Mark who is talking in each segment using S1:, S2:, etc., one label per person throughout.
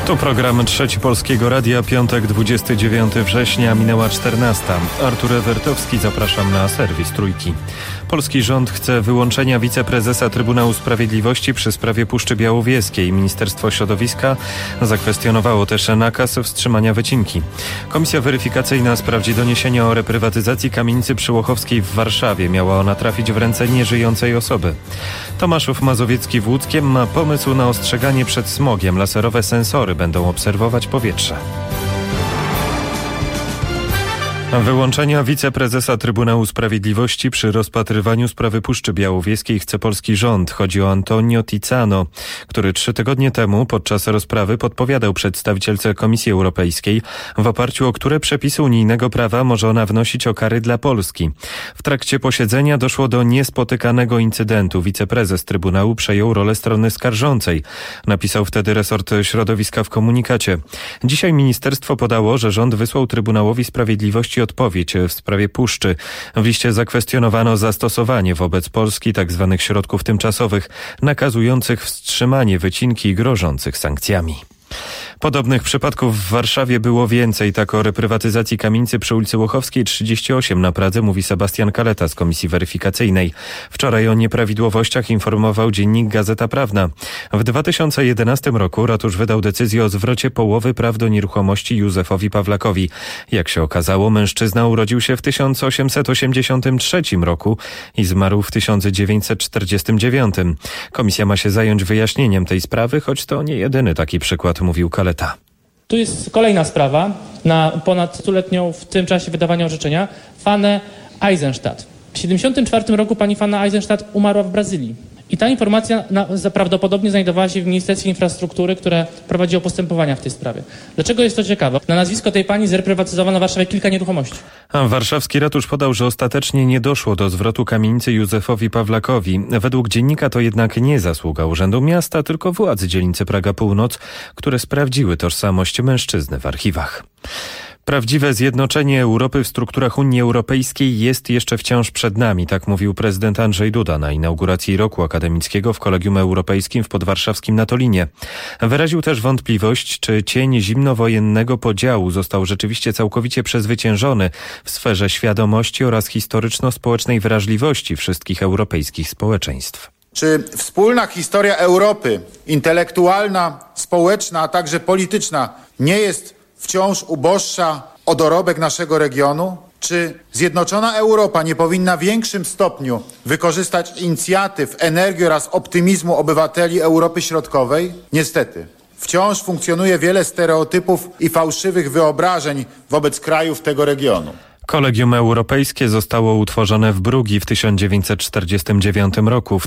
S1: To program Trzeci Polskiego Radia, piątek 29 września, minęła 14. Artur Ewertowski, zapraszam na serwis Trójki. Polski rząd chce wyłączenia wiceprezesa Trybunału Sprawiedliwości przy sprawie Puszczy Białowieskiej. Ministerstwo Środowiska zakwestionowało też nakaz wstrzymania wycinki. Komisja weryfikacyjna sprawdzi doniesienia o reprywatyzacji kamienicy przyłochowskiej w Warszawie. Miała ona trafić w ręce nieżyjącej osoby. Tomaszów Mazowiecki w Łódzkiem ma pomysł na ostrzeganie przed smogiem. Laserowe sensory będą obserwować powietrze. Wyłączenia wiceprezesa Trybunału Sprawiedliwości przy rozpatrywaniu sprawy Puszczy Białowieskiej chce polski rząd. Chodzi o Antonio Tizzano, który 3 tygodnie temu podczas rozprawy podpowiadał przedstawicielce Komisji Europejskiej, w oparciu o które przepisy unijnego prawa może ona wnosić o kary dla Polski. W trakcie posiedzenia doszło do niespotykanego incydentu. Wiceprezes Trybunału przejął rolę strony skarżącej. Napisał wtedy resort środowiska w komunikacie. Dzisiaj ministerstwo podało, że rząd wysłał Trybunałowi Sprawiedliwości odpowiedź w sprawie Puszczy. W liście zakwestionowano zastosowanie wobec Polski tzw. środków tymczasowych, nakazujących wstrzymanie wycinki i grożących sankcjami. Podobnych przypadków w Warszawie było więcej. Tak o reprywatyzacji kamienicy przy ulicy Łochowskiej 38 na Pradze mówi Sebastian Kaleta z Komisji Weryfikacyjnej. Wczoraj o nieprawidłowościach informował dziennik Gazeta Prawna. W 2011 roku ratusz wydał decyzję o zwrocie połowy praw do nieruchomości Józefowi Pawlakowi. Jak się okazało, mężczyzna urodził się w 1883 roku i zmarł w 1949. Komisja ma się zająć wyjaśnieniem tej sprawy, choć to nie jedyny taki przykład, mówił Kaleta.
S2: Tu jest kolejna sprawa na ponad 100-letnią w tym czasie wydawania orzeczenia. Fanę Eisenstadt. W 1974 roku pani Fanna Eisenstadt umarła w Brazylii. I ta informacja prawdopodobnie znajdowała się w Ministerstwie Infrastruktury, które prowadziło postępowania w tej sprawie. Dlaczego jest to ciekawe? Na nazwisko tej pani zreprywatyzowano w Warszawie kilka nieruchomości.
S1: Warszawski ratusz podał, że ostatecznie nie doszło do zwrotu kamienicy Józefowi Pawlakowi. Według dziennika to jednak nie zasługa Urzędu Miasta, tylko władz dzielnicy Praga Północ, które sprawdziły tożsamość mężczyzny w archiwach. Prawdziwe zjednoczenie Europy w strukturach Unii Europejskiej jest jeszcze wciąż przed nami, tak mówił prezydent Andrzej Duda na inauguracji roku akademickiego w Kolegium Europejskim w podwarszawskim Natolinie. Wyraził też wątpliwość, czy cień zimnowojennego podziału został rzeczywiście całkowicie przezwyciężony w sferze świadomości oraz historyczno-społecznej wrażliwości wszystkich europejskich społeczeństw.
S3: Czy wspólna historia Europy, intelektualna, społeczna, a także polityczna, nie jest wciąż uboższa o dorobek naszego regionu? Czy zjednoczona Europa nie powinna w większym stopniu wykorzystać inicjatyw, energii oraz optymizmu obywateli Europy Środkowej? Niestety, wciąż funkcjonuje wiele stereotypów i fałszywych wyobrażeń wobec krajów tego regionu.
S1: Kolegium Europejskie zostało utworzone w Brugii w 1949 roku. W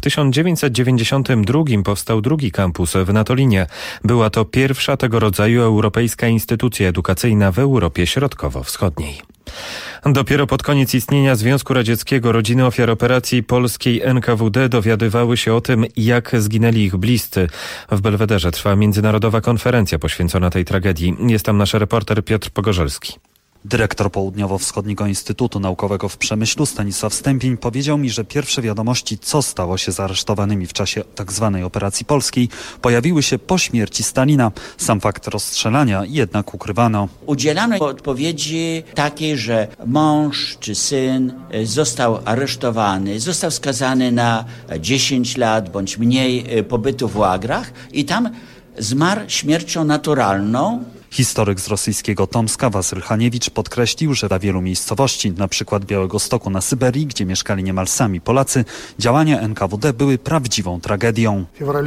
S1: 1992 powstał drugi kampus w Natolinie. Była to pierwsza tego rodzaju europejska instytucja edukacyjna w Europie Środkowo-Wschodniej. Dopiero pod koniec istnienia Związku Radzieckiego rodziny ofiar operacji polskiej NKWD dowiadywały się o tym, jak zginęli ich bliscy. W Belwederze trwa międzynarodowa konferencja poświęcona tej tragedii. Jest tam nasz reporter Piotr Pogorzelski.
S4: Dyrektor Południowo-Wschodniego Instytutu Naukowego w Przemyślu Stanisław Stępień powiedział mi, że pierwsze wiadomości, co stało się z aresztowanymi w czasie tzw. operacji polskiej, pojawiły się po śmierci Stalina. Sam fakt rozstrzelania jednak ukrywano.
S5: Udzielano odpowiedzi takiej, że mąż czy syn został aresztowany, został skazany na 10 lat bądź mniej pobytu w łagrach i tam zmarł śmiercią naturalną.
S4: Historyk z rosyjskiego Tomska Wasyl Haniewicz podkreślił, że dla wielu miejscowości, np. Białegostoku na Syberii, gdzie mieszkali niemal sami Polacy, działania NKWD były prawdziwą tragedią.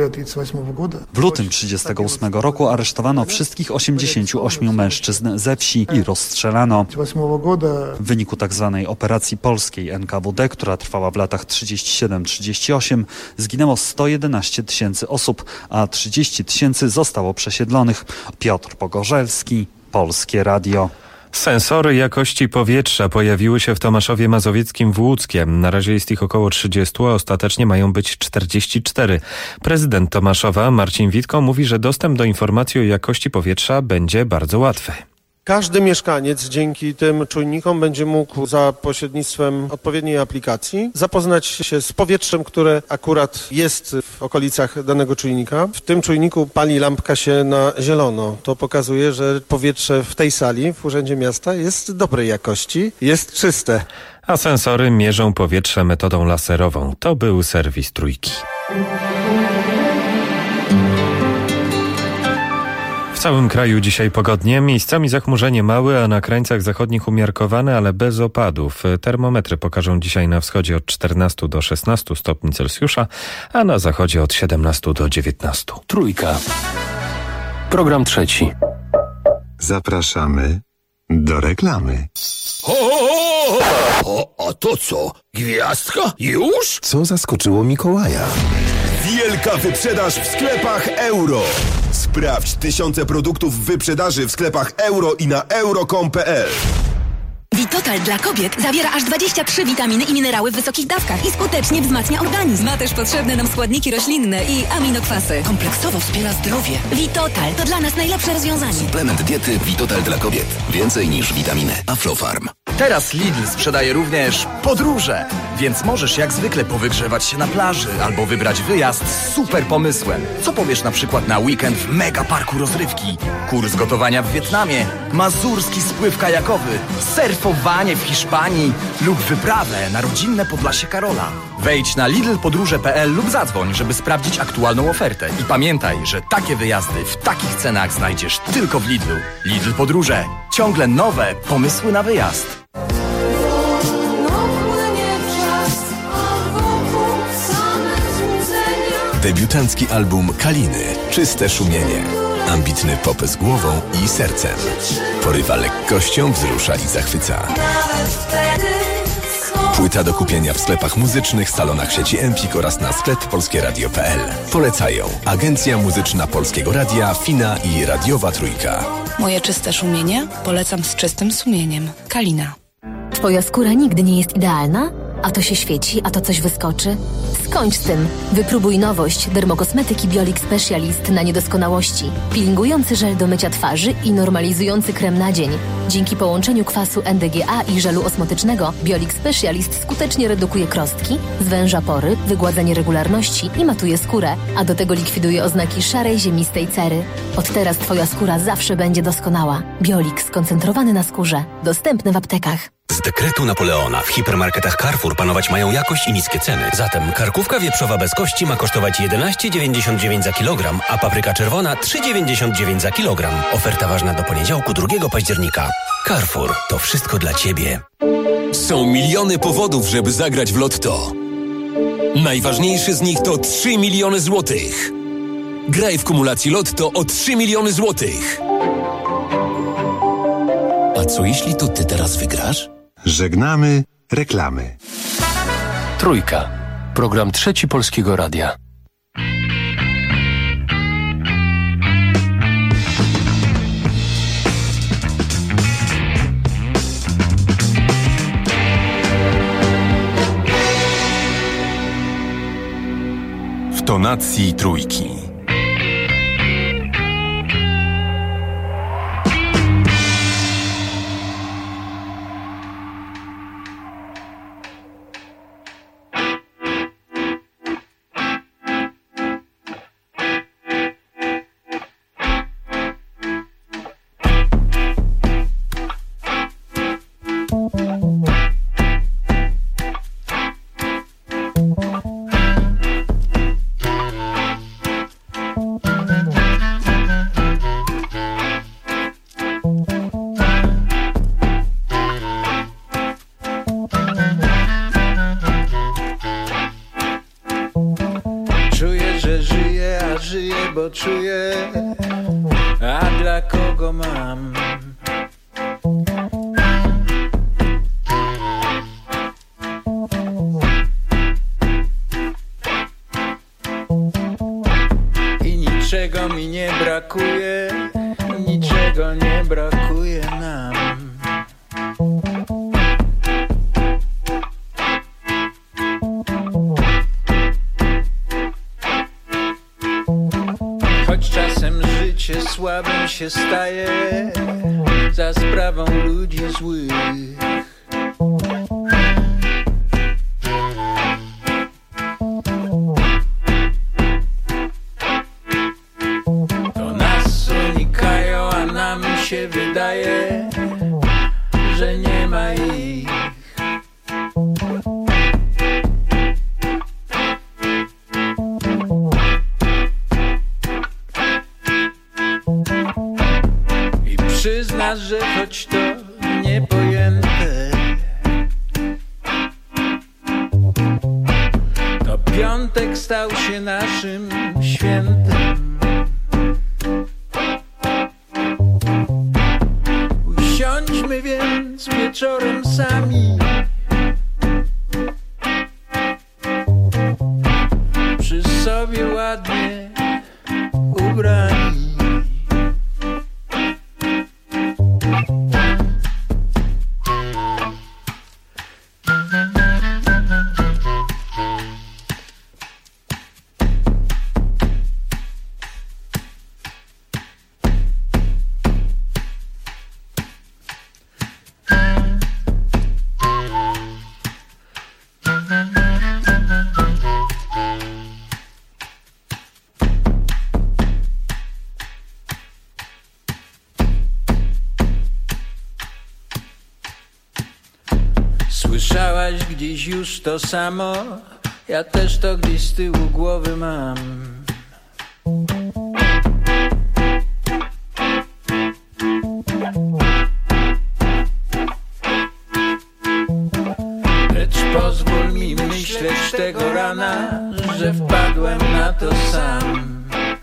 S4: W lutym 1938 roku aresztowano wszystkich 88 mężczyzn ze wsi i rozstrzelano. W wyniku tzw. operacji polskiej NKWD, która trwała w latach 37-38, zginęło 111 tysięcy osób, a 30 tysięcy zostało przesiedlonych. Piotr Pogorzelski, Polskie Radio.
S1: Sensory jakości powietrza pojawiły się w Tomaszowie Mazowieckim w Łódzkiem. Na razie jest ich około 30, a ostatecznie mają być 44. Prezydent Tomaszowa Marcin Witko mówi, że dostęp do informacji o jakości powietrza będzie bardzo łatwy.
S6: Każdy mieszkaniec dzięki tym czujnikom będzie mógł za pośrednictwem odpowiedniej aplikacji zapoznać się z powietrzem, które akurat jest w okolicach danego czujnika. W tym czujniku pali lampka się na zielono. To pokazuje, że powietrze w tej sali, w Urzędzie Miasta jest dobrej jakości, jest czyste.
S1: A sensory mierzą powietrze metodą laserową. To był serwis Trójki. W całym kraju dzisiaj pogodnie, miejscami zachmurzenie małe, a na krańcach zachodnich umiarkowane, ale bez opadów. Termometry pokażą dzisiaj na wschodzie od 14 do 16 stopni Celsjusza, a na zachodzie od 17 do 19.
S7: Trójka. Program trzeci.
S8: Zapraszamy do reklamy.
S9: A to co? Gwiazdka? Już?
S8: Co zaskoczyło Mikołaja?
S10: Wielka wyprzedaż w sklepach Euro. Sprawdź tysiące produktów w wyprzedaży w sklepach Euro i na euro.com.pl.
S11: Vitotal dla kobiet zawiera aż 23 witaminy i minerały w wysokich dawkach i skutecznie wzmacnia organizm. Ma też potrzebne nam składniki roślinne i aminokwasy. Kompleksowo wspiera zdrowie. Vitotal to dla nas najlepsze rozwiązanie.
S9: Suplement diety Vitotal dla kobiet. Więcej niż witaminy. Aflofarm.
S12: Teraz Lidl sprzedaje również podróże, więc możesz jak zwykle powygrzewać się na plaży albo wybrać wyjazd z super pomysłem. Co powiesz na przykład na weekend w mega parku rozrywki, kurs gotowania w Wietnamie, mazurski spływ kajakowy, surfowanie w Hiszpanii lub wyprawę na rodzinne Podlasie Karola. Wejdź na lidlpodróże.pl lub zadzwoń, żeby sprawdzić aktualną ofertę. I pamiętaj, że takie wyjazdy w takich cenach znajdziesz tylko w Lidlu. Lidl Podróże. Ciągle nowe pomysły na wyjazd.
S13: Debiutancki album Kaliny. Czyste szumienie. Ambitny pop z głową i sercem. Porywa lekkością, wzrusza i zachwyca. Płyta do kupienia w sklepach muzycznych, salonach sieci Empik oraz na sklep polskieradio.pl. Polecają Agencja Muzyczna Polskiego Radia, Fina i Radiowa Trójka.
S14: Moje czyste szumienie polecam z czystym sumieniem. Kalina.
S15: Twoja skóra nigdy nie jest idealna? A to się świeci, a to coś wyskoczy? Skończ z tym. Wypróbuj nowość dermokosmetyki Biolix Specialist na niedoskonałości. Peelingujący żel do mycia twarzy i normalizujący krem na dzień. Dzięki połączeniu kwasu NDGA i żelu osmotycznego Biolix Specialist skutecznie redukuje krostki, zwęża pory, wygładza nieregularności i matuje skórę, a do tego likwiduje oznaki szarej, ziemistej cery. Od teraz Twoja skóra zawsze będzie doskonała. Biolix skoncentrowany na skórze. Dostępny w aptekach.
S16: Z dekretu Napoleona w hipermarketach Carrefour panować mają jakość i niskie ceny. Zatem karkówka wieprzowa bez kości ma kosztować 11,99 za kilogram, a papryka czerwona 3,99 za kilogram. Oferta ważna do poniedziałku 2 października. Carrefour, to wszystko dla Ciebie.
S13: Są miliony powodów, żeby zagrać w Lotto. Najważniejszy z nich to 3 miliony złotych. Graj w kumulacji Lotto o 3 miliony złotych.
S9: A co jeśli to ty teraz wygrasz?
S8: Żegnamy reklamy.
S7: Trójka. Program trzeci Polskiego Radia.
S13: W tonacji Trójki.
S17: Czuję, a dla kogo mam? I niczego mi nie brakuje, niczego nie brakuje nam. choć czasem życie słabym się staje za sprawą ludzi złych. To nas unikają, a nam się wydaje, że nie ma ich. I przyznasz, że choć to niepojęte, to piątek stał się naszym świętem. Usiądźmy więc wieczorem sami przy sobie ładnie ubrani. Słyszałaś gdzieś już to samo, ja też to gdzieś z tyłu głowy mam. Lecz pozwól mi myśleć tego rana, że wpadłem na to sam.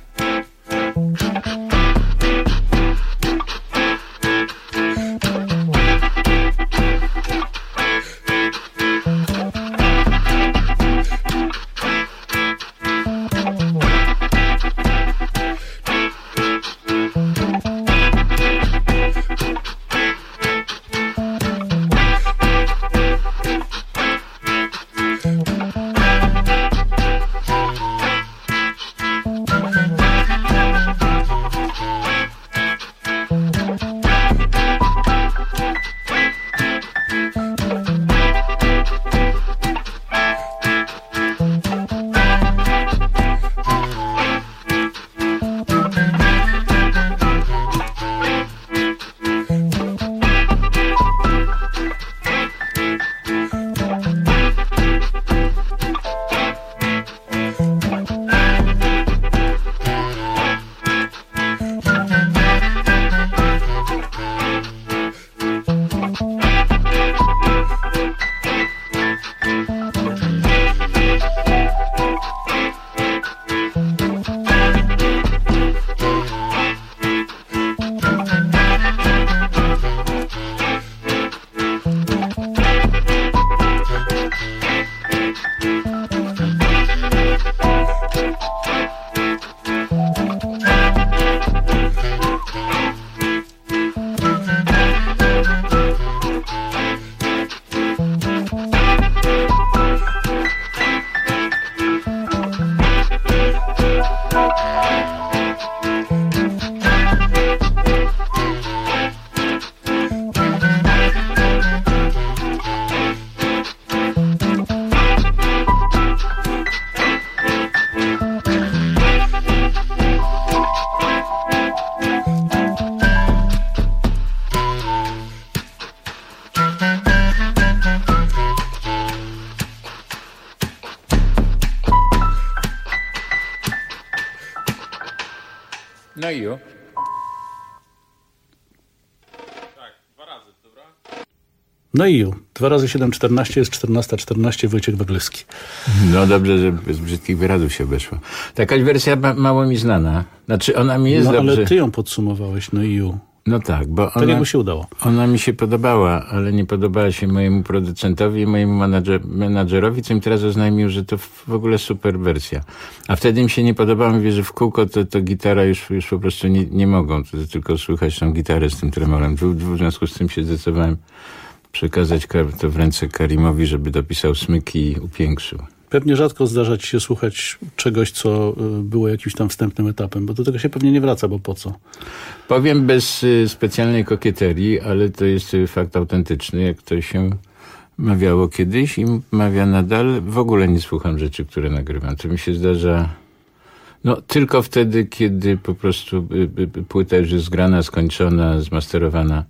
S17: No i jo.
S18: Tak, 2 razy, dobra?
S19: No i ju. 2 razy 7, 14 jest 14:14. Wojciech Waglewski.
S18: No dobrze, że bez brzydkich wyrazów się obeszło. Jakaś wersja mało mi znana. Znaczy ona mi jest dobrze...
S19: ale ty ją podsumowałeś, no i ju.
S18: No tak, bo
S19: tak jakby się udało.
S18: Ona mi się podobała, ale nie podobała się mojemu producentowi i mojemu menadżerowi, co mi teraz oznajmił, że to w ogóle super wersja. A wtedy mi się nie podobało, mówię, że w kółko to gitara już po prostu nie mogą, to tylko słychać tą gitarę z tym tremolem. W związku z tym się zdecydowałem przekazać to w ręce Karimowi, żeby dopisał smyki i upiększył.
S19: Pewnie rzadko zdarza ci się słuchać czegoś, co było jakimś tam wstępnym etapem, bo do tego się pewnie nie wraca, bo po co?
S18: Powiem bez specjalnej kokieterii, ale to jest fakt autentyczny, jak to się mawiało kiedyś i mawia nadal. W ogóle nie słucham rzeczy, które nagrywam. To mi się zdarza tylko wtedy, kiedy po prostu płyta już jest zgrana, skończona, zmasterowana.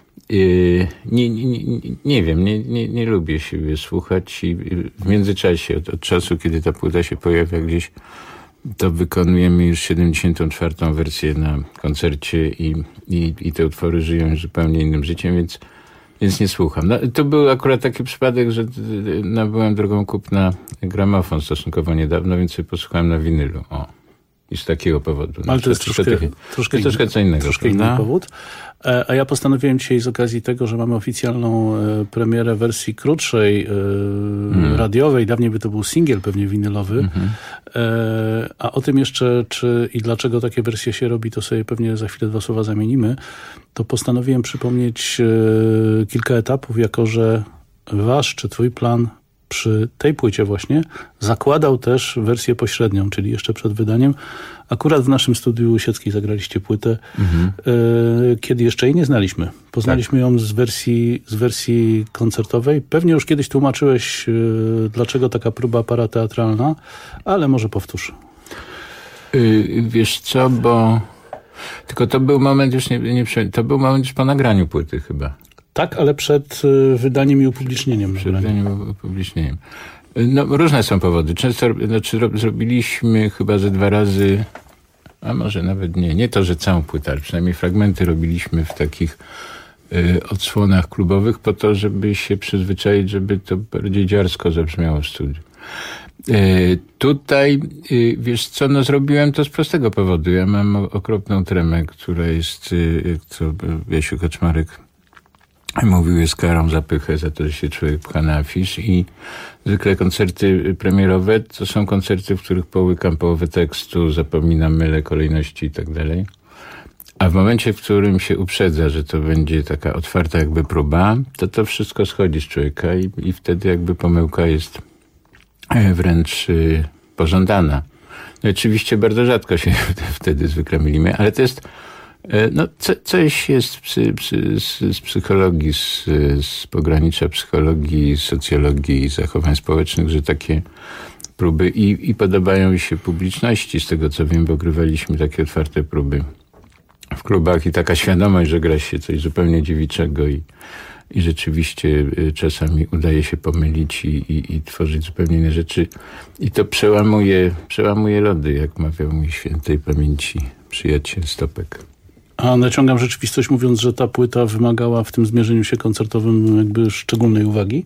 S18: Nie wiem, nie lubię siebie słuchać i w międzyczasie, od czasu, kiedy ta płyta się pojawia gdzieś, to wykonujemy już 74. wersję na koncercie i te utwory żyją już zupełnie innym życiem, więc nie słucham. To był akurat taki przypadek, że nabyłem drogą kupna gramofon stosunkowo niedawno, więc sobie posłuchałem na winylu. I z takiego powodu.
S19: Ale to jest troszkę
S18: co innego.
S19: Troszkę inny powód. A ja postanowiłem dzisiaj z okazji tego, że mamy oficjalną premierę wersji krótszej, radiowej, dawniej by to był singiel pewnie winylowy, a o tym jeszcze, czy i dlaczego takie wersje się robi, to sobie pewnie za chwilę 2 słowa zamienimy, to postanowiłem przypomnieć kilka etapów, jako że wasz czy twój plan przy tej płycie właśnie zakładał też wersję pośrednią, czyli jeszcze przed wydaniem. Akurat w naszym studiu Sieckiej zagraliście płytę, kiedy jeszcze jej nie znaliśmy. Poznaliśmy ją z wersji koncertowej. Pewnie już kiedyś tłumaczyłeś, dlaczego taka próba parateatralna, ale może powtórz.
S18: Wiesz co, bo tylko to był moment już to był moment już po nagraniu płyty chyba.
S19: Tak, ale przed wydaniem i upublicznieniem.
S18: Różne są powody. Często zrobiliśmy chyba ze 2 razy, a może nawet nie to, że całą płytę, ale przynajmniej fragmenty robiliśmy w takich odsłonach klubowych po to, żeby się przyzwyczaić, żeby to bardziej dziarsko zabrzmiało w studiu. Tutaj, wiesz co, zrobiłem to z prostego powodu. Ja mam okropną tremę, która jest, co Jasiu Kaczmarek mówił, jest karą za pychę, za to, że się człowiek pcha na afisz i zwykle koncerty premierowe to są koncerty, w których połykam połowę tekstu, zapominam, mylę kolejności i tak dalej. A w momencie, w którym się uprzedza, że to będzie taka otwarta jakby próba, to wszystko schodzi z człowieka i wtedy jakby pomyłka jest wręcz pożądana. No oczywiście bardzo rzadko się wtedy zwykle mylimy, ale to jest coś jest z psychologii, z pogranicza psychologii, socjologii, zachowań społecznych, że takie próby i podobają się publiczności, z tego co wiem, bo grywaliśmy takie otwarte próby w klubach i taka świadomość, że gra się coś zupełnie dziewiczego i rzeczywiście czasami udaje się pomylić i tworzyć zupełnie inne rzeczy. I to przełamuje lody, jak mawiał mój świętej pamięci przyjaciel Stopek.
S19: A naciągam rzeczywistość, mówiąc, że ta płyta wymagała w tym zmierzeniu się koncertowym jakby szczególnej uwagi?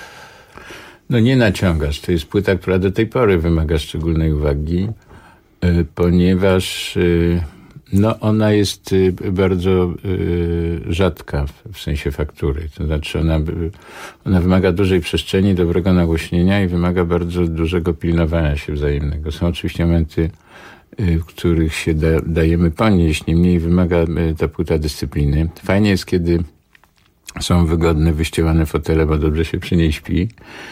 S18: Nie naciągasz. To jest płyta, która do tej pory wymaga szczególnej uwagi, ponieważ ona jest bardzo rzadka w sensie faktury. To znaczy ona wymaga dużej przestrzeni, dobrego nagłośnienia i wymaga bardzo dużego pilnowania się wzajemnego. Są oczywiście momenty, w których się dajemy ponieść, niemniej wymaga ta płyta dyscypliny. Fajnie jest, kiedy są wygodne, wyścielane fotele, bo dobrze się przy niej śpi,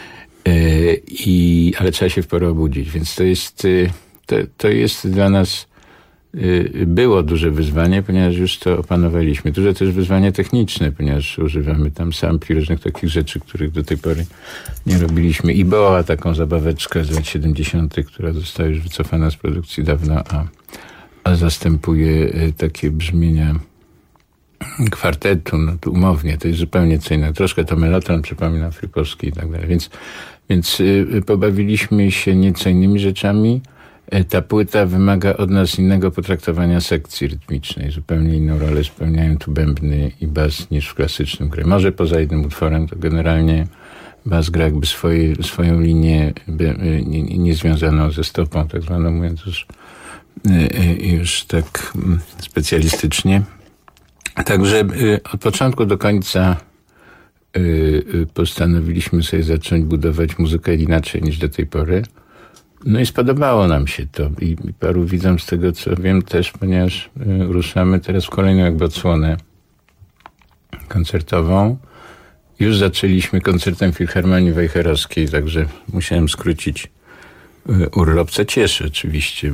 S18: ale trzeba się w porę obudzić, więc to jest dla nas było duże wyzwanie, ponieważ już to opanowaliśmy. Duże też wyzwanie techniczne, ponieważ używamy tam sampli, różnych takich rzeczy, których do tej pory nie robiliśmy. I była taką zabaweczkę z lat 70., która została już wycofana z produkcji dawno, a zastępuje takie brzmienia kwartetu, to umownie, to jest zupełnie co innego. Troszkę to melotron przypomina Frypowski i tak dalej. Więc pobawiliśmy się nieco innymi rzeczami. Ta płyta wymaga od nas innego potraktowania sekcji rytmicznej. Zupełnie inną rolę spełniają tu bębny i bas niż w klasycznym grze. Może poza jednym utworem to generalnie bas gra jakby swoją linię niezwiązaną ze stopą, tak zwaną, mówiąc już tak specjalistycznie. Także od początku do końca postanowiliśmy sobie zacząć budować muzykę inaczej niż do tej pory. I spodobało nam się to i paru widzom z tego, co wiem też, ponieważ ruszamy teraz w kolejną jakby odsłonę koncertową już zaczęliśmy koncertem Filharmonii Wejherowskiej, także musiałem skrócić urlop, co cieszy oczywiście,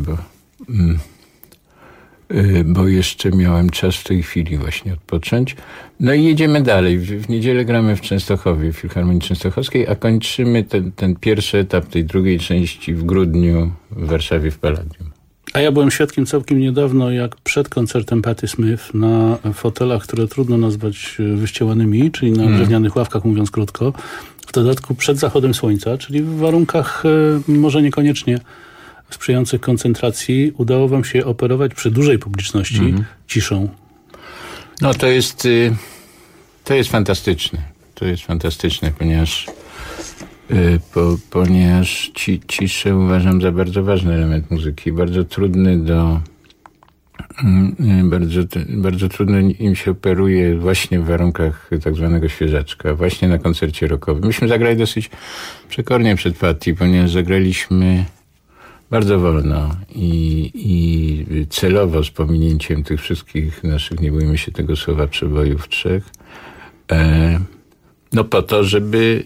S18: bo jeszcze miałem czas w tej chwili właśnie odpocząć. No i jedziemy dalej. W niedzielę gramy w Częstochowie, w Filharmonii Częstochowskiej, a kończymy ten pierwszy etap tej drugiej części w grudniu w Warszawie w Palladium.
S19: A ja byłem świadkiem całkiem niedawno, jak przed koncertem Patti Smith na fotelach, które trudno nazwać wyścielanymi, czyli na drewnianych ławkach, mówiąc krótko, w dodatku przed zachodem słońca, czyli w warunkach może niekoniecznie sprzyjających koncentracji, udało wam się operować przy dużej publiczności ciszą.
S18: No to jest fantastyczne. To jest fantastyczne, ponieważ ciszę uważam za bardzo ważny element muzyki, bardzo trudny bardzo trudno im się operuje właśnie w warunkach tak zwanego świeżaczka, właśnie na koncercie rockowym. Myśmy zagrali dosyć przekornie przed Patti, ponieważ zagraliśmy bardzo wolno i celowo z pominięciem tych wszystkich naszych, nie bójmy się tego słowa, przebojów trzech. No po to, żeby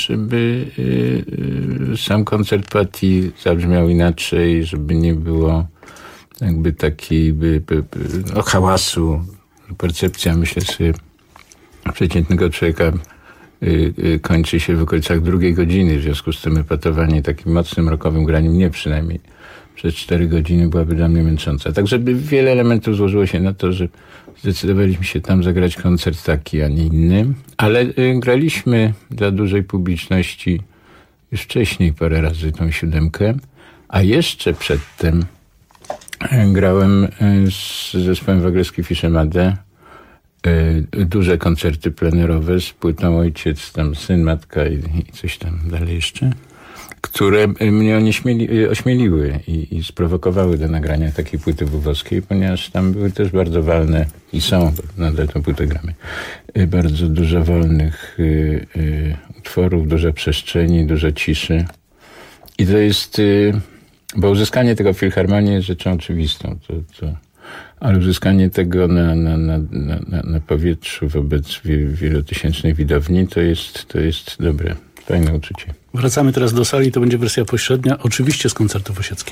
S18: sam koncert Patti zabrzmiał inaczej, żeby nie było jakby takiej hałasu. Percepcja, myślę sobie, przeciętnego człowieka kończy się w okolicach 2 godziny. W związku z tym epatowanie takim mocnym rockowym graniem, nie przynajmniej przez 4 godziny, byłaby dla mnie męcząca. Także wiele elementów złożyło się na to, że zdecydowaliśmy się tam zagrać koncert taki, a nie inny. Ale graliśmy dla dużej publiczności już wcześniej parę razy tą 7, a jeszcze przedtem grałem z zespołem Wagleski Fiszemade duże koncerty plenerowe z płytą Ojciec, tam Syn, Matka i coś tam dalej jeszcze, które mnie ośmieliły i sprowokowały do nagrania takiej płyty wówowskiej, ponieważ tam były też bardzo wolne i są, nadal tą płytę gramy, bardzo dużo wolnych utworów, dużo przestrzeni, dużo ciszy. I to jest, bo uzyskanie tego w Filharmonii jest rzeczą oczywistą, ale uzyskanie tego na powietrzu wobec wielotysięcznej widowni to jest dobre, fajne uczucie.
S19: Wracamy teraz do sali, to będzie wersja pośrednia, oczywiście z koncertu w Osieckiej.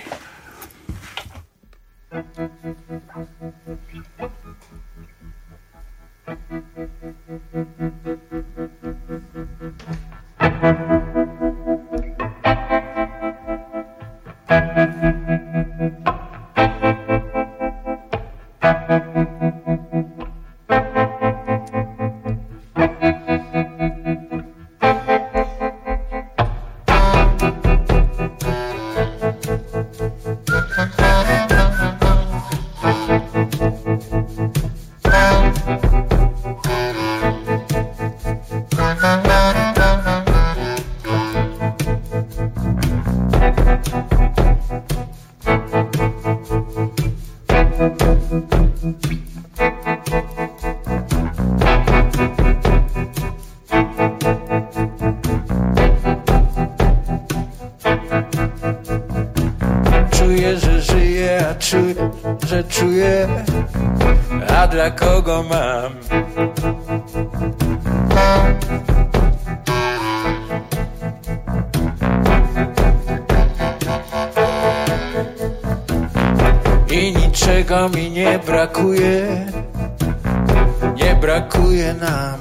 S17: Czuję, a dla kogo mam? I niczego mi nie brakuje nam.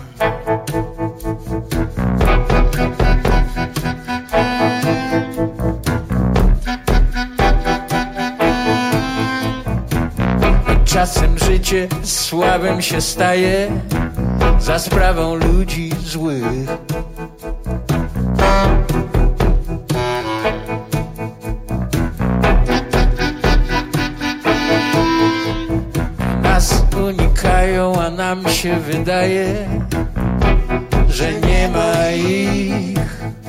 S17: Czasem życie słabym się staje za sprawą ludzi złych. Nas unikają, a nam się wydaje, że nie ma ich.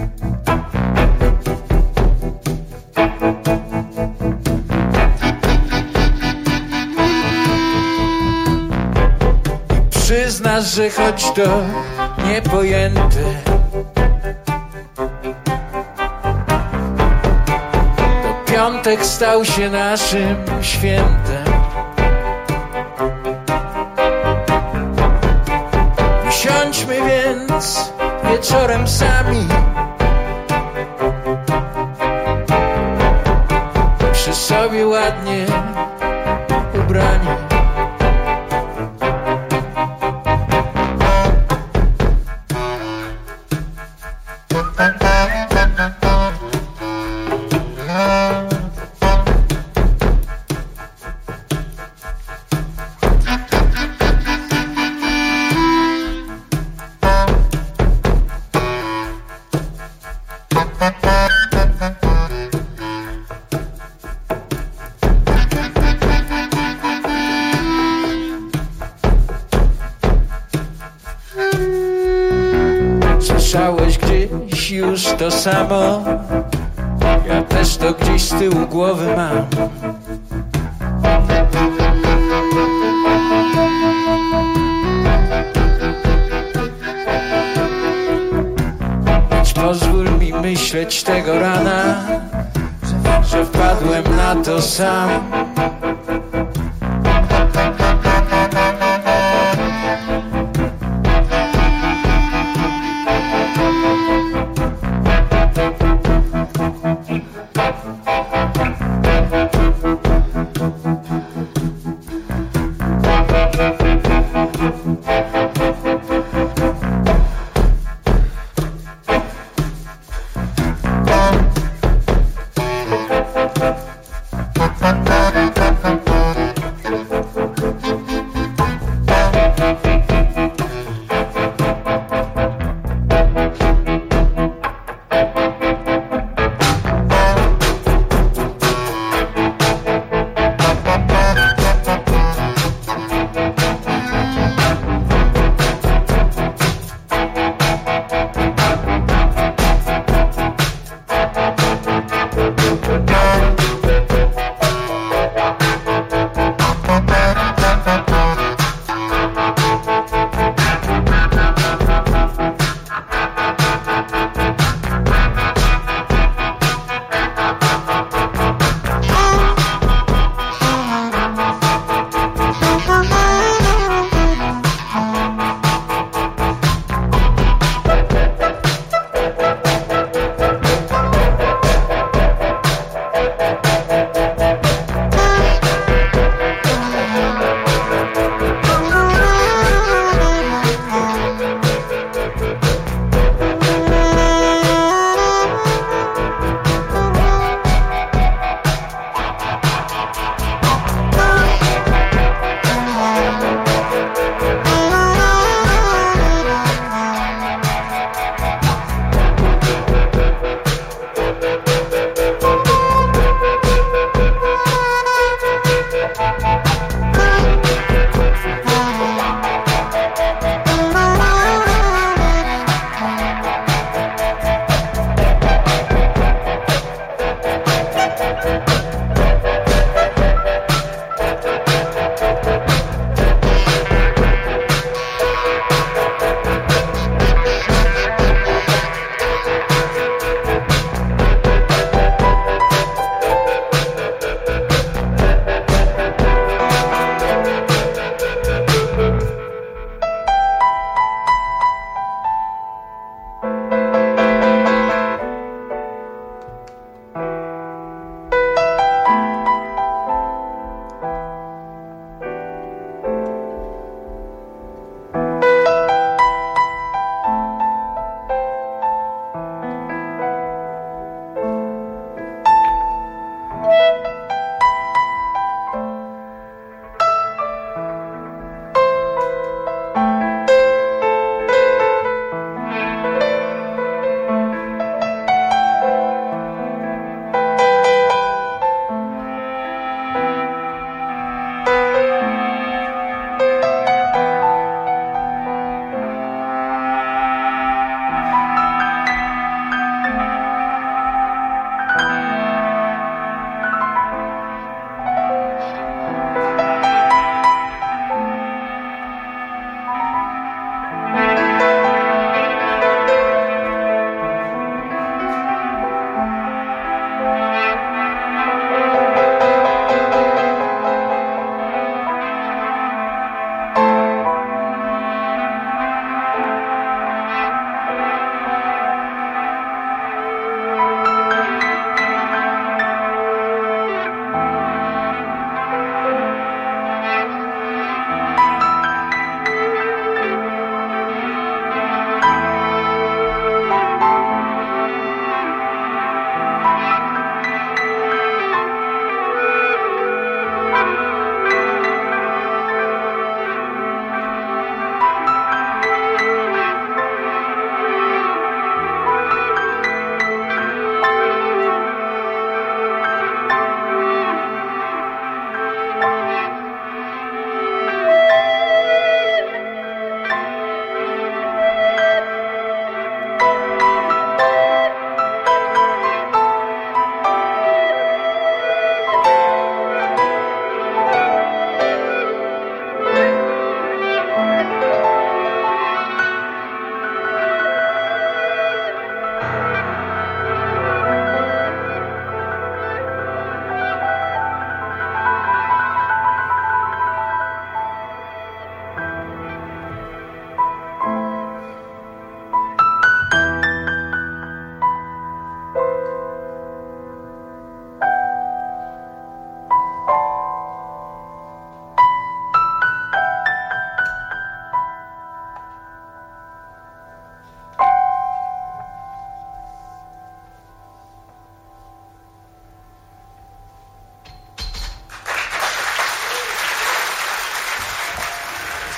S17: Przyznasz, że choć to niepojęte, to piątek stał się naszym świętem. Usiądźmy więc wieczorem sami przy sobie ładnie ubrani. Słyszałeś gdzieś już to samo? Ja też to gdzieś z tyłu głowy mam. Więc pozwól mi myśleć tego rana, że wpadłem na to sam.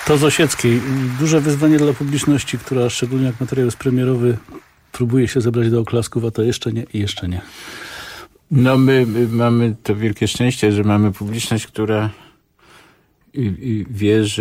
S19: To z Osieckiej. Duże wyzwanie dla publiczności, która szczególnie jak materiał jest premierowy próbuje się zebrać do oklasków, a to jeszcze nie i jeszcze nie.
S18: No my mamy to wielkie szczęście, że mamy publiczność, która wie,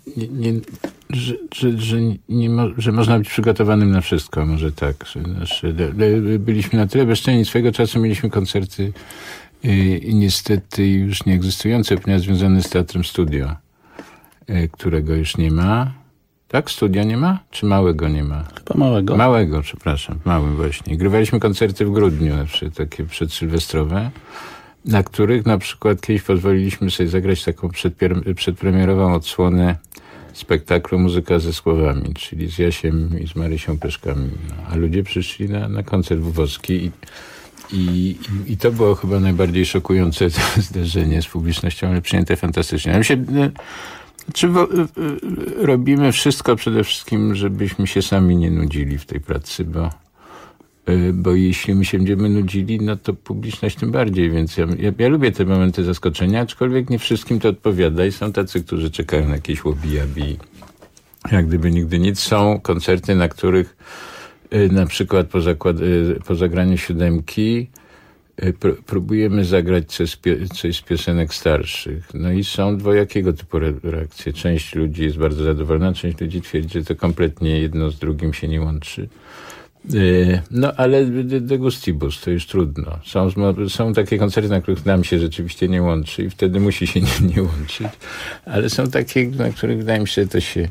S18: że można być przygotowanym na wszystko, może tak. Byliśmy na tyle bezczelni, swego czasu mieliśmy koncerty i niestety już nieegzystujące, ponieważ związane z Teatrem Studio, którego już nie ma. Tak? Studia nie ma? Czy małego nie ma?
S19: Chyba małego.
S18: Małego, przepraszam. Małym właśnie. Grywaliśmy koncerty w grudniu, takie przedsylwestrowe, na których na przykład kiedyś pozwoliliśmy sobie zagrać taką przedpremierową odsłonę spektaklu Muzyka ze słowami, czyli z Jasiem i z Marysią Peszkami. A ludzie przyszli na koncert wówowski i to było chyba najbardziej szokujące zdarzenie z publicznością, ale przyjęte fantastycznie. Robimy wszystko przede wszystkim, żebyśmy się sami nie nudzili w tej pracy, bo jeśli my się będziemy nudzili, no to publiczność tym bardziej, więc ja lubię te momenty zaskoczenia, aczkolwiek nie wszystkim to odpowiada i są tacy, którzy czekają na jakieś łobi-jabi, jak gdyby nigdy nic. Są koncerty, na których na przykład po zagraniu siódemki próbujemy zagrać coś z piosenek starszych. No i są dwojakiego typu reakcje. Część ludzi jest bardzo zadowolona, część ludzi twierdzi, że to kompletnie jedno z drugim się nie łączy. No ale de gustibus, to już trudno. Są takie koncerty, na których nam się rzeczywiście nie łączy i wtedy musi się nie łączyć. Ale są takie, na których wydaje mi się, że to się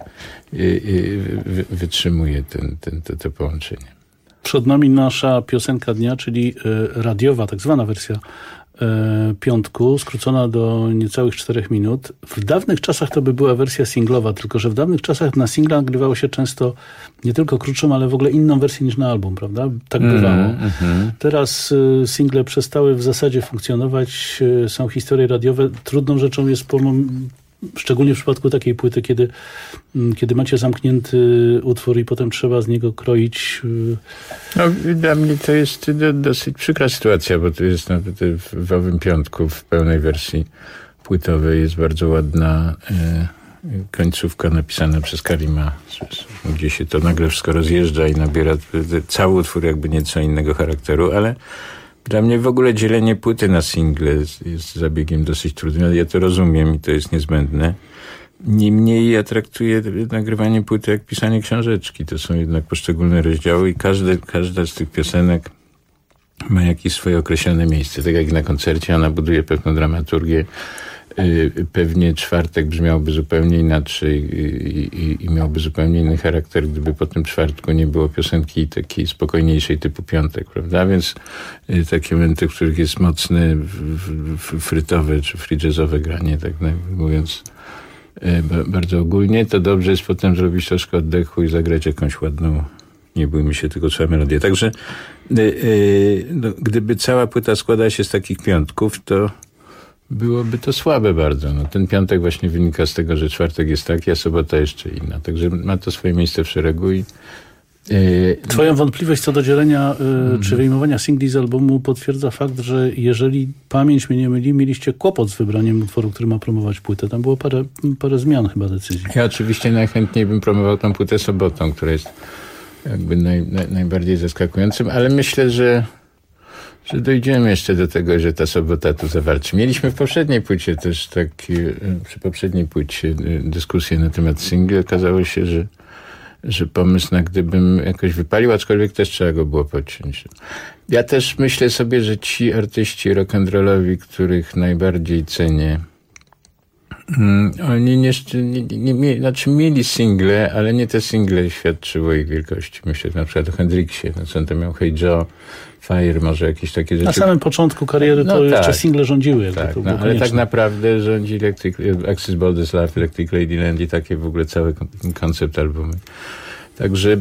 S18: wytrzymuje to połączenie.
S19: Przed nami nasza piosenka dnia, czyli radiowa, tak zwana wersja piątku, skrócona do niecałych 4 minut. W dawnych czasach to by była wersja singlowa, tylko że w dawnych czasach na singla nagrywało się często nie tylko krótszą, ale w ogóle inną wersję niż na album, prawda? Tak bywało. Teraz single przestały w zasadzie funkcjonować, są historie radiowe. Trudną rzeczą jest szczególnie w przypadku takiej płyty, kiedy macie zamknięty utwór i potem trzeba z niego kroić.
S18: No, dla mnie to jest dosyć przykra sytuacja, bo to jest w owym piątku w pełnej wersji płytowej jest bardzo ładna końcówka napisana przez Karima, gdzie się to nagle wszystko rozjeżdża i nabiera cały utwór jakby nieco innego charakteru, ale dla mnie w ogóle dzielenie płyty na single jest zabiegiem dosyć trudnym, ale ja to rozumiem i to jest niezbędne. Niemniej ja traktuję nagrywanie płyty jak pisanie książeczki. To są jednak poszczególne rozdziały i każda z tych piosenek ma jakieś swoje określone miejsce. Tak jak na koncercie ona buduje pewną dramaturgię. Pewnie czwartek brzmiałby zupełnie inaczej i miałby zupełnie inny charakter, gdyby po tym czwartku nie było piosenki takiej spokojniejszej typu piątek, prawda? Więc takie momenty, w których jest mocne frytowe czy free jazzowe granie, tak mówiąc bardzo ogólnie, to dobrze jest potem zrobić troszkę oddechu i zagrać jakąś ładną, nie bójmy się, tylko trzeba melodię. Także gdyby cała płyta składała się z takich piątków, to byłoby to słabe bardzo. No, ten piątek właśnie wynika z tego, że czwartek jest taki, a sobota jeszcze inna. Także ma to swoje miejsce w szeregu i
S19: Twoją wątpliwość co do dzielenia czy wyjmowania singli z albumu potwierdza fakt, że jeżeli pamięć mnie nie myli, mieliście kłopot z wybraniem utworu, który ma promować płytę. Tam było parę zmian chyba decyzji.
S18: Ja oczywiście najchętniej bym promował tą płytę sobotą, która jest jakby najbardziej zaskakującym, ale myślę, że dojdziemy jeszcze do tego, że ta sobota tu zawarczy. Mieliśmy w poprzedniej płycie też przy poprzedniej płycie dyskusję na temat singli. Okazało się, że pomysł na gdybym jakoś wypalił, aczkolwiek też trzeba go było podciąć. Ja też myślę sobie, że ci artyści rock'n'rollowi, których najbardziej cenię, oni mieli single, ale nie te single świadczyły o ich wielkości. Myślę na przykład o Hendrixie, co on to miał, Hey Joe, Fire, może jakieś takie rzeczy.
S19: Na samym początku kariery to jeszcze single rządziły.
S18: Tak, ale tak naprawdę rządzili Axis Boldest Love, Electric Ladyland i takie w ogóle cały koncept albumu. Także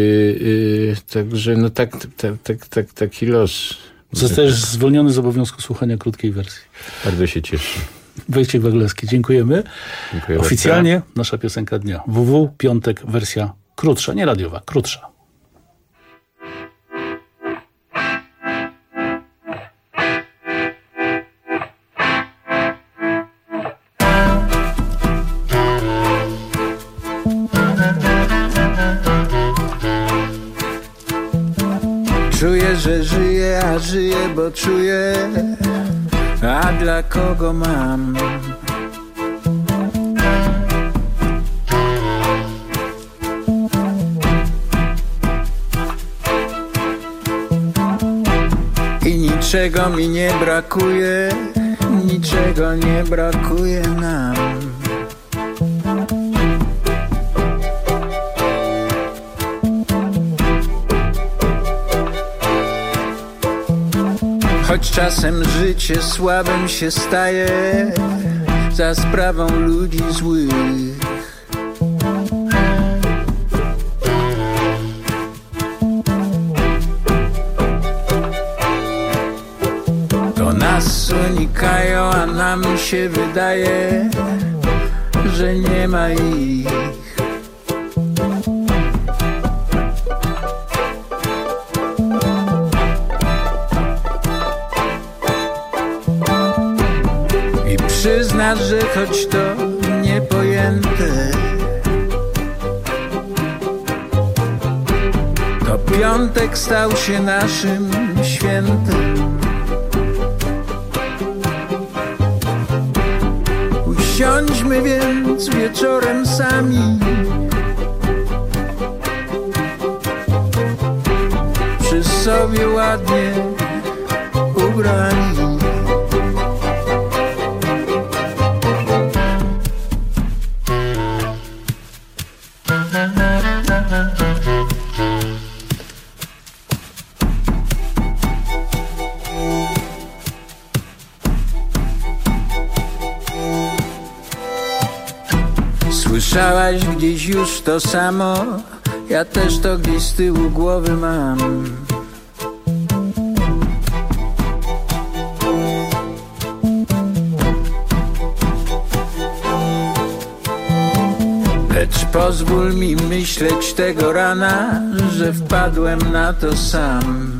S18: no taki los.
S19: Zostajesz zwolniony z obowiązku słuchania krótkiej wersji.
S18: Bardzo się cieszę.
S19: Wojciech Waglewski, dziękujemy.
S18: Dziękuję
S19: oficjalnie
S18: bardzo.
S19: Nasza piosenka dnia. WW, piątek, wersja krótsza, nie radiowa, krótsza.
S17: że żyję, a żyję, bo czuję. A dla kogo mam? I niczego mi nie brakuje, niczego nie brakuje nam. Choć czasem życie słabym się staje za sprawą ludzi złych. To nas unikają, a nam się wydaje, że nie ma ich. Przyznasz, że choć to niepojęte, to piątek stał się naszym świętem. Usiądźmy więc wieczorem sami przy sobie ładnie ubrani. Słyszałaś gdzieś już to samo, ja też to gdzieś z tyłu głowy mam. Lecz pozwól mi myśleć tego rana, że wpadłem na to sam.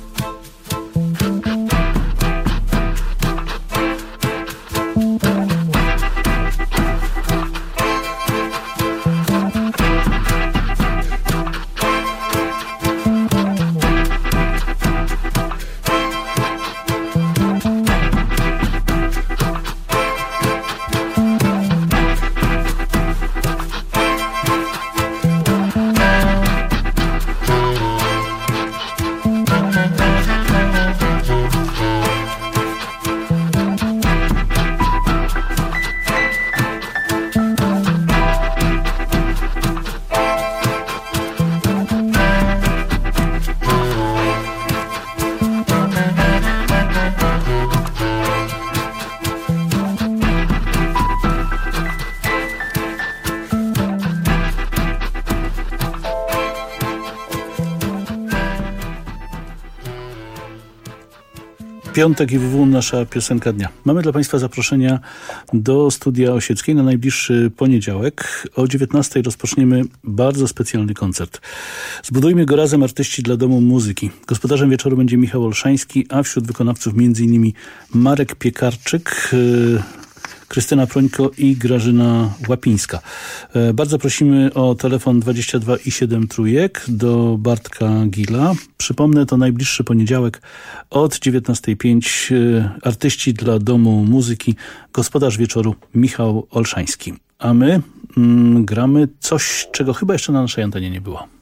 S19: Piątek i WW, nasza piosenka dnia. Mamy dla Państwa zaproszenia do Studia Osieckiej na najbliższy poniedziałek. O 19:00 rozpoczniemy bardzo specjalny koncert. Zbudujmy go razem, artyści dla Domu Muzyki. Gospodarzem wieczoru będzie Michał Olszański, a wśród wykonawców m.in. Marek Piekarczyk, Krystyna Prońko i Grażyna Łapińska. Bardzo prosimy o telefon 22 i 7 trójek do Bartka Gila. Przypomnę, to najbliższy poniedziałek od 19:05. Artyści dla Domu Muzyki, gospodarz wieczoru Michał Olszański. A my gramy coś, czego chyba jeszcze na naszej antenie nie było.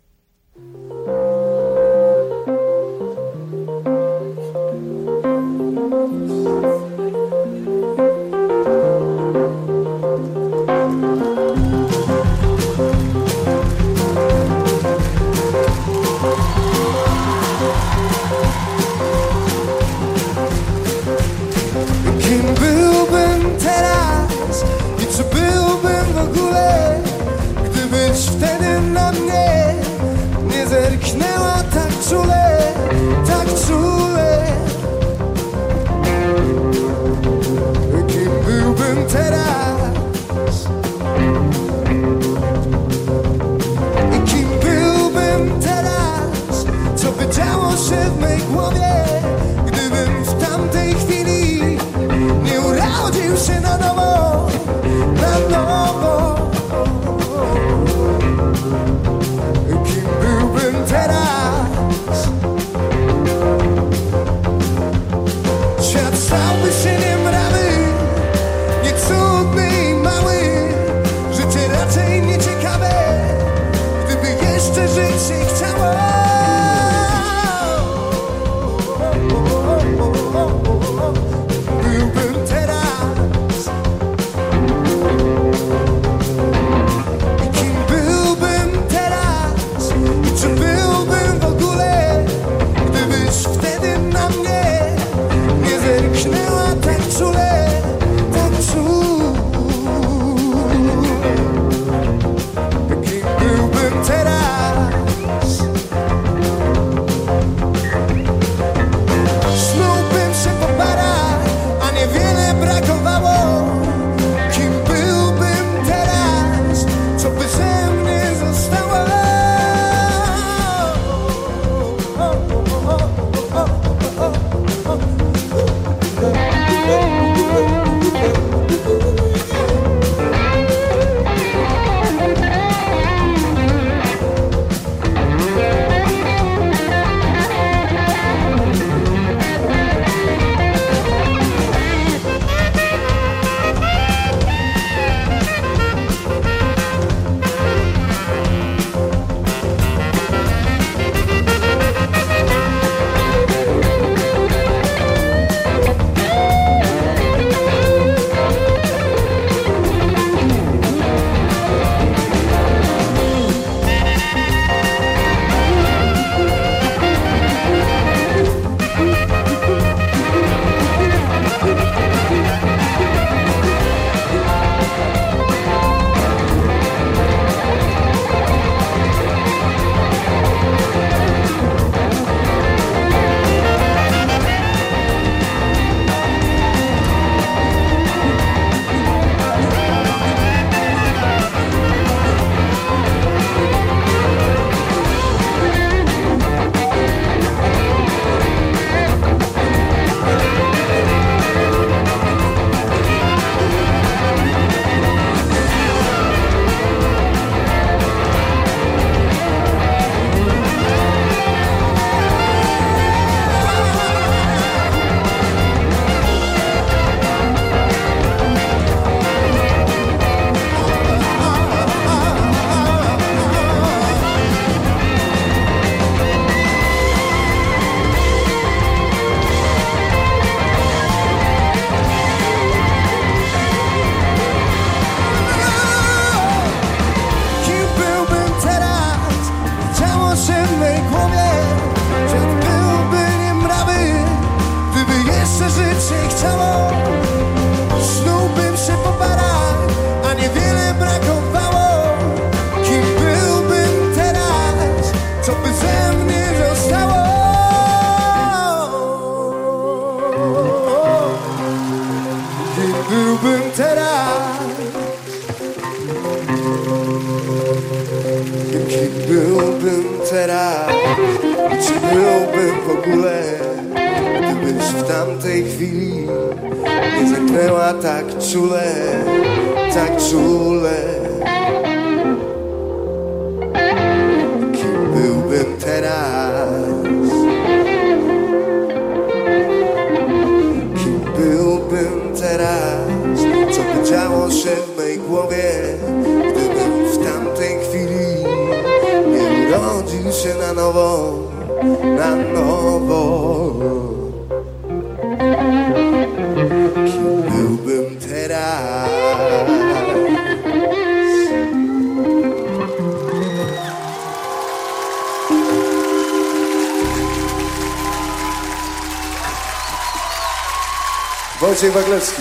S20: Wtedy na mnie nie zerknęła tak czule, tak czule. Kim byłbym teraz? Kim byłbym teraz? Co by działo się w mej głowie, gdybym w tamtej chwili nie urodził się na nowo, na nowo. Kim byłbym teraz? teraz? Kim byłbym teraz? Czy byłbym w ogóle, gdybyś w tamtej chwili nie zerknęła tak czule, tak czule? Kim byłbym teraz? Kim byłbym teraz? Co by działo się w mej głowie, gdybym w tamtej chwili nie urodził się na nowo, na nowo? Kim byłbym teraz? Wojciech Waglewski.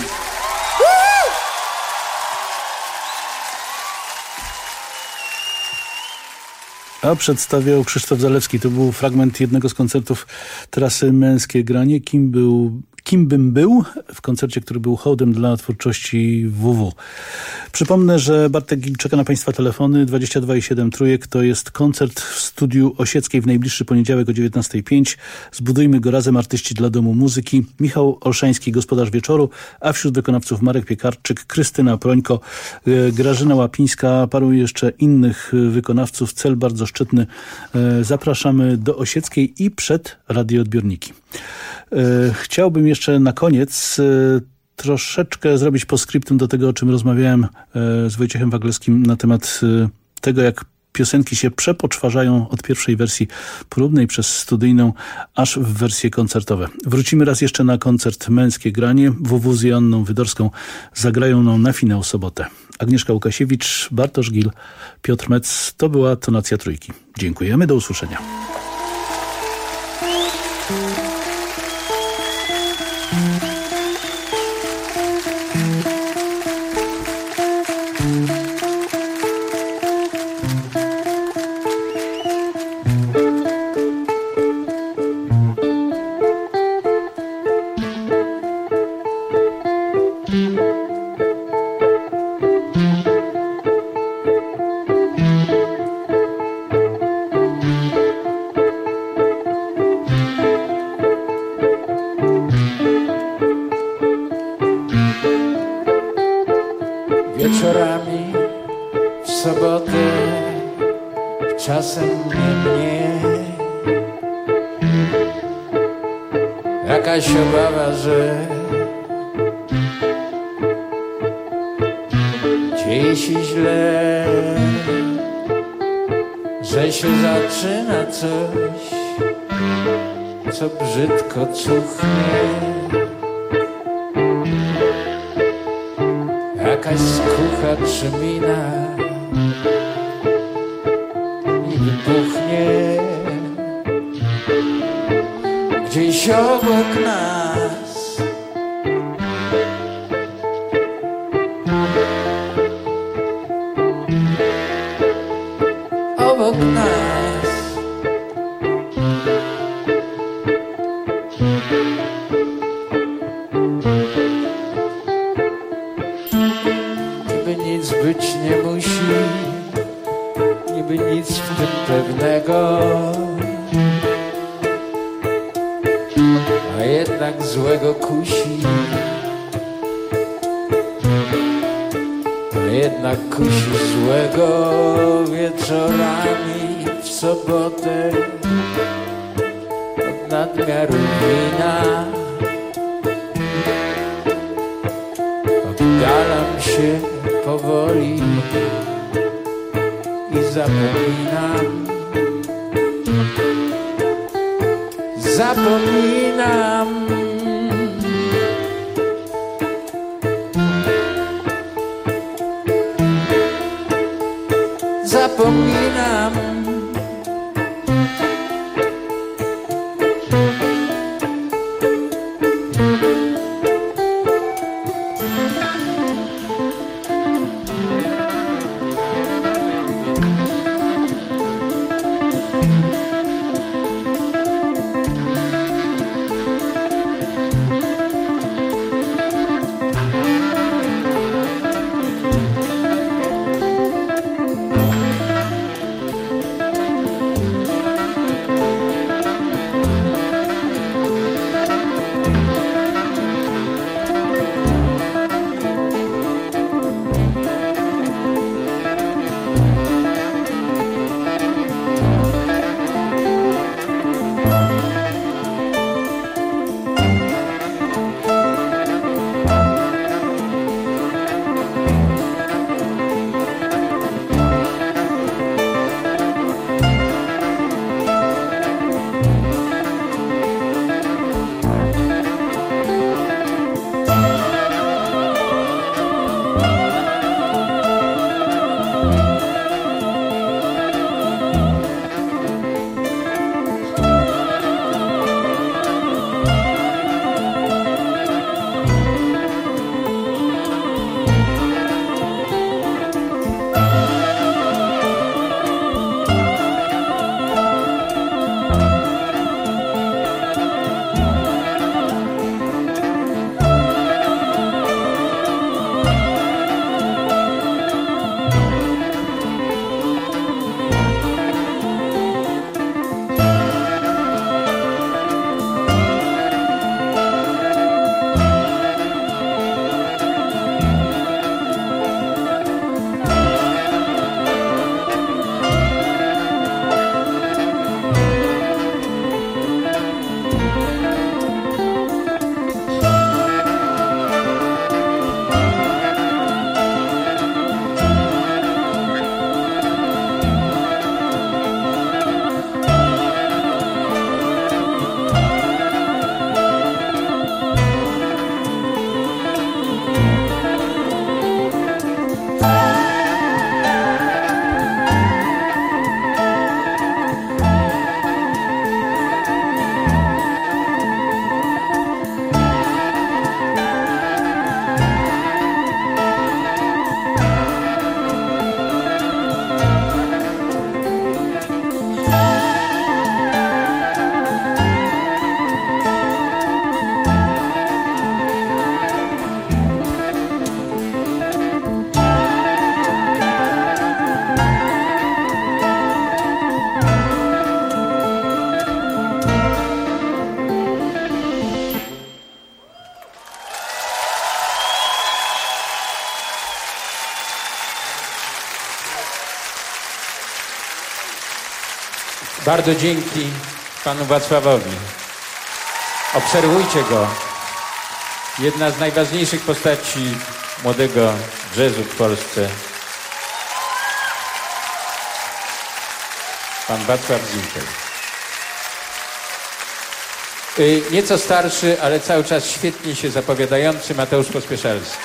S19: A przedstawiał Krzysztof Zalewski. To był fragment jednego z koncertów trasy Męskie Granie. Kim bym był? W koncercie, który był hołdem dla twórczości WW. Przypomnę, że Bartek Gil czeka na Państwa telefony 22,7 trójek. To jest koncert w Studiu Osieckiej w najbliższy poniedziałek o 19:05. Zbudujmy go razem, artyści dla Domu Muzyki. Michał Olszański, gospodarz wieczoru, a wśród wykonawców Marek Piekarczyk, Krystyna Prońko, Grażyna Łapińska, paru jeszcze innych wykonawców. Cel bardzo szczytny. Zapraszamy do Osieckiej i przed radioodbiorniki. Chciałbym jeszcze na koniec troszeczkę zrobić postscriptum do tego, o czym rozmawiałem z Wojciechem Waglewskim na temat tego, jak piosenki się przepoczwarzają od pierwszej wersji próbnej przez studyjną, aż w wersje koncertowe. Wrócimy raz jeszcze na koncert Męskie Granie. WW z Joanną Wydorską zagrają nam na finał sobotę. Agnieszka Łukasiewicz, Bartosz Gil, Piotr Metz. To była Tonacja Trójki. Dziękujemy, do usłyszenia.
S17: Wieczorami w sobotę, czasem mnie jakaś obawa, że dzieje się źle, że się zaczyna coś, co brzydko cuchnie. Jakaś skucha czy mina i wybuchnie gdzieś obok nas. Obok nas. Nic być nie musi, niby nic w tym pewnego, a jednak złego kusi, a jednak kusi złego. Wieczorami w sobotę od nadmiaru wina oddalam się powoli i zapominam, zapominam. Bardzo dzięki panu Wacławowi. Obserwujcie go. Jedna z najważniejszych postaci młodego jazzu w Polsce. Pan Wacław Zinkel. Nieco starszy, ale cały czas świetnie się zapowiadający Mateusz Pospieszalski.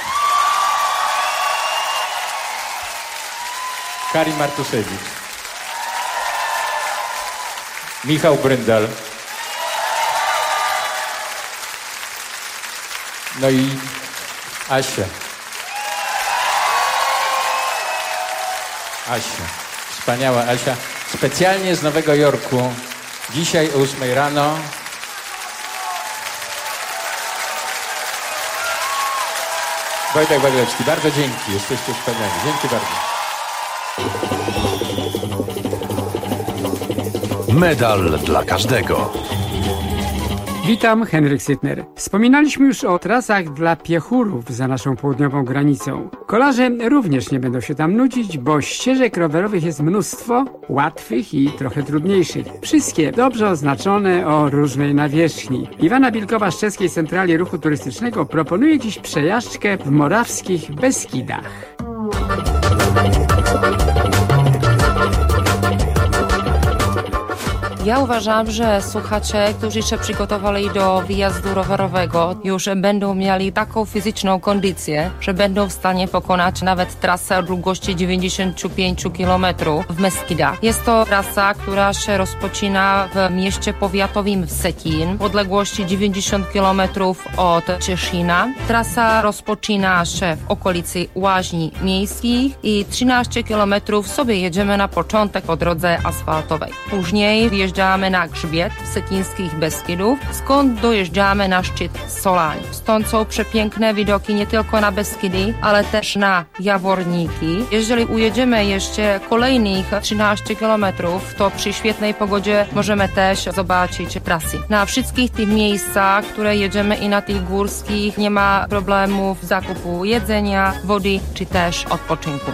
S17: Karim Martusewicz. Michał Bryndal. No i Asia. Wspaniała Asia. Specjalnie z Nowego Jorku. Dzisiaj o 8 rano. Wojtek Badrowski, bardzo dzięki. Jesteście wspaniali. Dzięki bardzo.
S7: Medal dla każdego.
S21: Witam, Henryk Sytner. Wspominaliśmy już o trasach dla piechurów za naszą południową granicą. Kolarze również nie będą się tam nudzić, bo ścieżek rowerowych jest mnóstwo, łatwych i trochę trudniejszych. Wszystkie dobrze oznaczone o różnej nawierzchni. Iwana Bilkowa z Czeskiej Centrali Ruchu Turystycznego proponuje dziś przejażdżkę w morawskich Beskidach.
S22: Ja uważam, że słuchacze, którzy się przygotowali do wyjazdu rowerowego, już będą mieli taką fizyczną kondycję, że będą w stanie pokonać nawet trasę o długości 95 km w Beskidach. Jest to trasa, która się rozpoczyna w mieście powiatowym Wsetin, w odległości 90 km od Cieszyna. Trasa rozpoczyna się w okolicy Łaźni Miejskich i 13 km sobie jedziemy na początek po drodze asfaltowej. Później wjeżdżamy na grzbiet wsetyńskich Beskidów, skąd dojeżdżamy na szczyt Solań. Stąd są przepiękne widoki nie tylko na Beskidy, ale też na Jaworniki. Jeżeli ujedziemy jeszcze kolejnych 13 km, to przy świetnej pogodzie możemy też zobaczyć trasy. Na wszystkich tych miejscach, które jedziemy i na tych górskich, nie ma problemów zakupu jedzenia, wody czy też odpoczynku.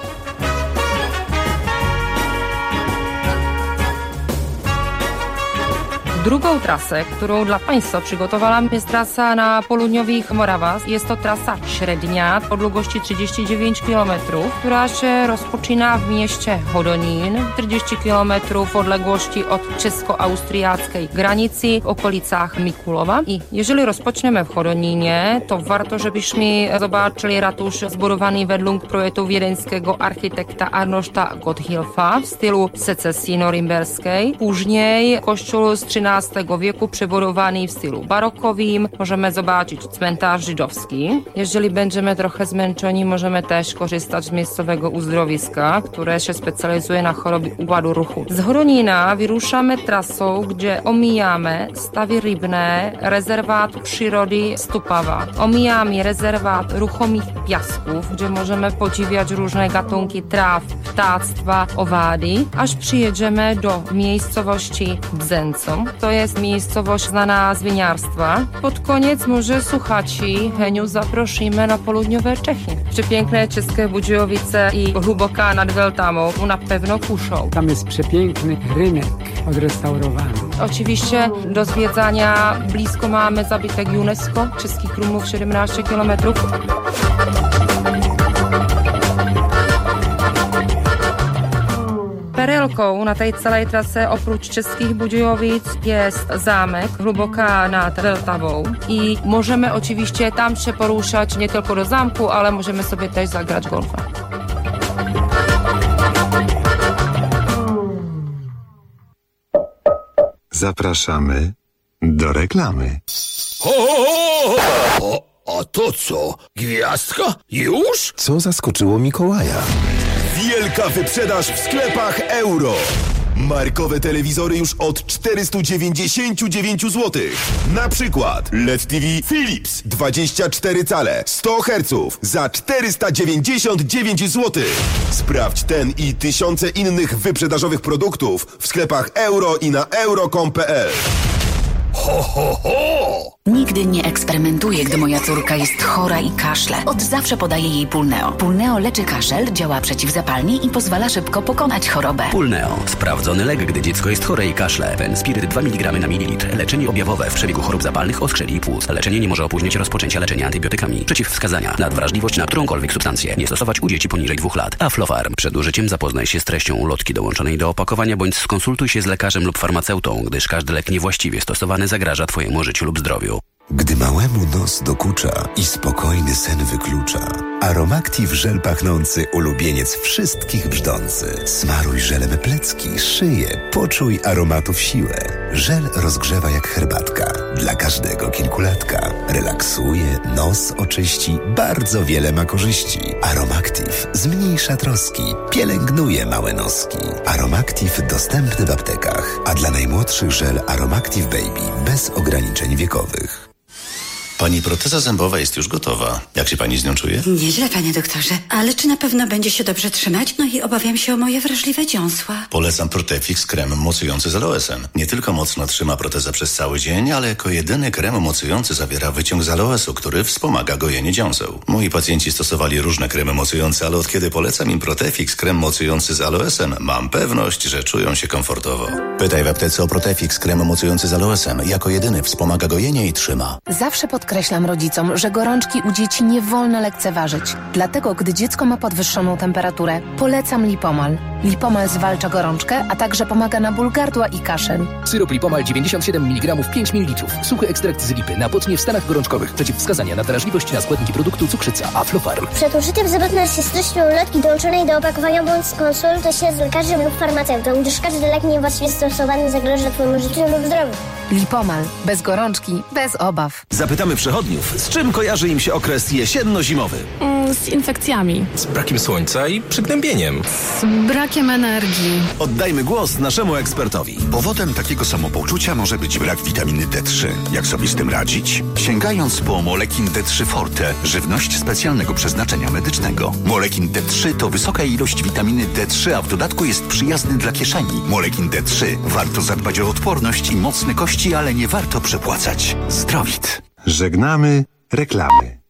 S22: Drugą trasę, którą dla Państwa przygotowałam, jest trasa na południowych Morawach. Jest to trasa średnia o długości 39 km, która się rozpoczyna w mieście Hodonín, 40 km w odległości od czesko-austriackiej granicy w okolicach Mikulowa. I jeżeli rozpoczniemy w Hodonínie, to warto, żebyśmy zobaczyli ratusz zbudowany według projektu wiedeńskiego architekta Arnošta Gotthilfa w stylu secesji norymberskiej. Później kościół z XIII wieku przebudowany w stylu barokowym. Możemy zobaczyć cmentarz żydowski. Jeżeli będziemy trochę zmęczeni, możemy też korzystać z miejscowego uzdrowiska, które się specjalizuje na choroby układu ruchu. Z Hodonína wyruszamy trasą, gdzie omijamy stawy rybne, rezerwat przyrody Stupawa. Omijamy rezerwat ruchomych piasków, gdzie możemy podziwiać różne gatunki traw, ptactwa, owady, aż przyjedziemy do miejscowości Bzęcą. To jest miejscowość znana z winiarstwa. Pod koniec może słuchaci Heniu zaprosimy na południowe Czechy. Przepiękne czeskie Budějovice i Hluboká nad Vltavou na pewno kuszą.
S21: Tam jest przepiękny rynek odrestaurowany.
S22: Oczywiście do zwiedzania blisko mamy zabytek UNESCO, Českých Krumlov 17 km. Perelką na tej całej trasie oprócz Českých Budějovic jest zamek Hluboká nad Vltavou i możemy oczywiście tam się poruszać nie tylko do zamku, ale możemy sobie też zagrać golfa.
S8: Zapraszamy do reklamy.
S10: A to co? Gwiazdka? Już?
S8: Co zaskoczyło Mikołaja?
S10: Wielka wyprzedaż w sklepach Euro. Markowe telewizory już od 499 zł. Na przykład LED TV Philips 24 cale 100 Hz za 499 zł. Sprawdź ten i tysiące innych wyprzedażowych produktów w sklepach Euro i na euro.com.pl. Ho, ho, ho!
S11: Nigdy nie eksperymentuję, gdy moja córka jest chora i kaszle. Od zawsze podaję jej Pulneo. Pulneo leczy kaszel, działa przeciwzapalnie i pozwala szybko pokonać chorobę.
S16: Pulneo. Sprawdzony lek, gdy dziecko jest chore i kaszle. Fenspiryt 2 mg na mililitr. Leczenie objawowe w przebiegu chorób zapalnych, oskrzeli i płuc. Leczenie nie może opóźnić rozpoczęcia leczenia antybiotykami. Przeciwwskazania. Nadwrażliwość na którąkolwiek substancję. Nie stosować u dzieci poniżej 2 lat. Aflofarm. Przed użyciem zapoznaj się z treścią ulotki dołączonej do opakowania bądź skonsultuj się z lekarzem lub farmaceutą, gdyż każdy lek niewłaściwie stosowany zagraża Twojemu życiu lub zdrowiu.
S8: Gdy małemu nos dokucza i spokojny sen wyklucza, Aromactive żel pachnący, ulubieniec wszystkich brzdący. Smaruj żelem plecki, szyję, poczuj aromatów siłę. Żel rozgrzewa jak herbatka, dla każdego kilkulatka. Relaksuje, nos oczyści, bardzo wiele ma korzyści. Aromactive zmniejsza troski, pielęgnuje małe noski. Aromactive dostępny w aptekach, a dla najmłodszych żel Aromactive Baby bez ograniczeń wiekowych.
S2: Pani proteza zębowa jest już gotowa. Jak się pani z nią czuje?
S3: Nieźle, panie doktorze. Ale czy na pewno będzie się dobrze trzymać? No i obawiam się o moje wrażliwe dziąsła.
S2: Polecam Protefix krem mocujący z aloesem. Nie tylko mocno trzyma protezę przez cały dzień, ale jako jedyny krem mocujący zawiera wyciąg z aloesu, który wspomaga gojenie dziąseł. Moi pacjenci stosowali różne kremy mocujące, ale od kiedy polecam im Protefix krem mocujący z aloesem, mam pewność, że czują się komfortowo. Pytaj w aptece o Protefix krem mocujący z aloesem. Jako jedyny wspomaga gojenie i trzyma.
S23: Zawsze podkreślam rodzicom, że gorączki u dzieci nie wolno lekceważyć. Dlatego, gdy dziecko ma podwyższoną temperaturę, polecam Lipomal. Lipomal zwalcza gorączkę, a także pomaga na ból gardła i kaszel.
S24: Syrop Lipomal 97 mg 5 ml. Suchy ekstrakt z lipy. Napotnie w stanach gorączkowych. Przeciwwskazania na wrażliwość na składniki produktu cukrzyca. Aflofarm.
S25: Przed użyciem zapewne się z treścią ulotki dołączonej do opakowania bądź skonsultuj się z lekarzem lub farmaceutą, gdyż każdy lek niewłaściwie stosowany zagraża Twojemu życiu lub zdrowiu.
S23: Lipomal. Bez gorączki, bez obaw.
S9: Zapytamy przechodniów, z czym kojarzy im się okres jesienno-zimowy?
S14: Z infekcjami.
S9: Z brakiem słońca i przygnębieniem.
S14: Z brakiem energii.
S9: Oddajmy głos naszemu ekspertowi.
S26: Powodem takiego samopoczucia może być brak witaminy D3. Jak sobie z tym radzić? Sięgając po Molekin D3 Forte, żywność specjalnego przeznaczenia medycznego. Molekin D3 to wysoka ilość witaminy D3, a w dodatku jest przyjazny dla kieszeni. Molekin D3. Warto zadbać o odporność i mocne kości, ale nie warto przepłacać. Zdrowit.
S8: Żegnamy reklamy.